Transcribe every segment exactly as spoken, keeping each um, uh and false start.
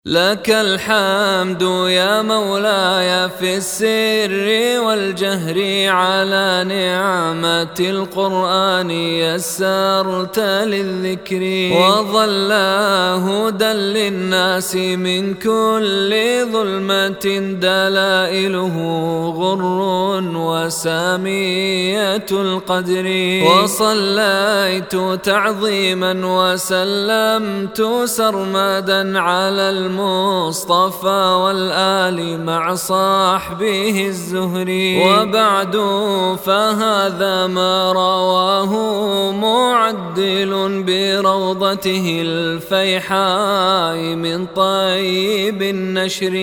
لك الحمد يا مولاي في السر والجهر على نعمة القرآن يسرت للذكر وظل هدى للناس من كل ظلمة دلائله غر وسامية القدر وصليت تعظيما وسلمت سرمدا على المصطفى والآل مع صاحبه الزهري وبعد فهذا ما رواه معدل بروضته الفيحاء من طيب النشر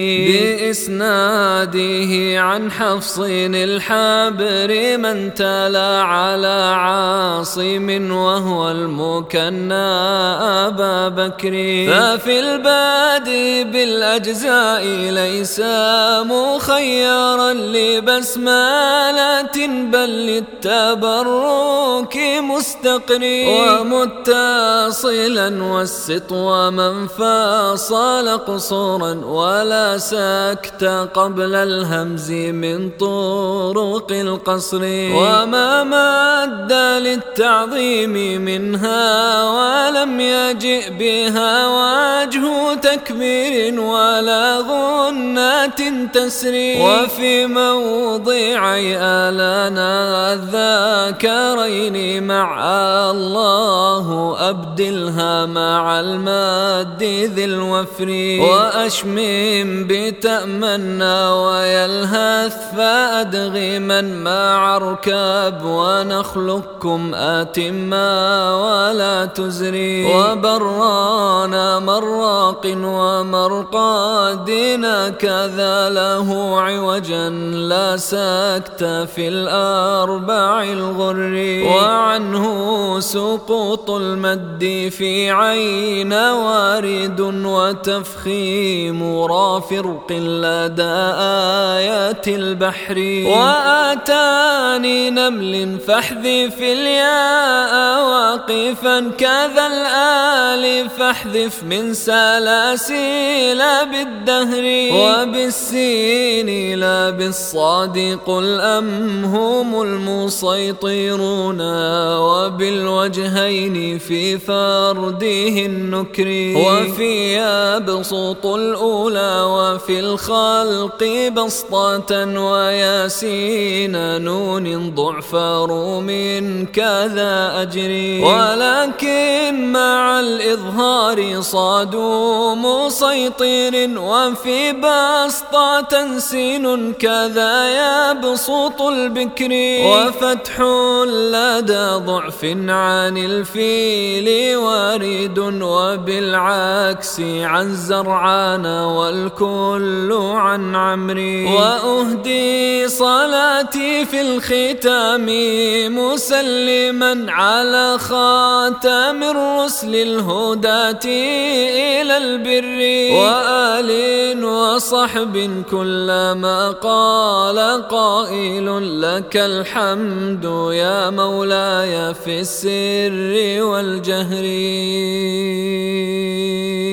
بإسناده عن حفص الحبر من تلا على عاصم وهو المكنى أبا بكر ففي البادئ بالأجزاء ليس مخيرا لبسمالة بل للتبرك مستقر ومتصلا والسطو من فاصل قصورا ولا سكت قبل الهمز من طرق القصر وما مد للتعظيم منها ولم يجئ بها وجه تكبير ولا غنات تسري وفي موضعي آلانا الذاكرين مع الله أبدلها مع الماد ذي الوفر وأشمم بتأمنى ويلهث فأدغما مع اركب ونخلقكم أتما ولا تزري وبرانا مراق ومرقادنا كذا له عوجا لا سكت في الأربع الغر وعنه سقوط المد في عين وارد وتفخيم رافرق لدى آيات البحر وآتاني نمل فاحذف الياء واقفا كذا الآل فاحذف من سلاسل بالدهر وبالسين لا بالصاد قل أم هم المسيطرون وبالوجهين في فرده النكر وفي يبسط الأولى وفي الخلق بسطة وياسين نون ضعف روم كذا أجري ولكن مع الإظهار صادوا مسيطر وفي بسطة سين كذا يبسط البكر وفتح لدى ضعف عن الفيل وارد وبالعكس عن زرعان والكل عن عمري وأهدي صلاتي في الختام مسلما على خاتم الرسل الهداة إلى البر وآل وصحب كلما قال قائل لك الحمد يا مولاي في السر والجهر.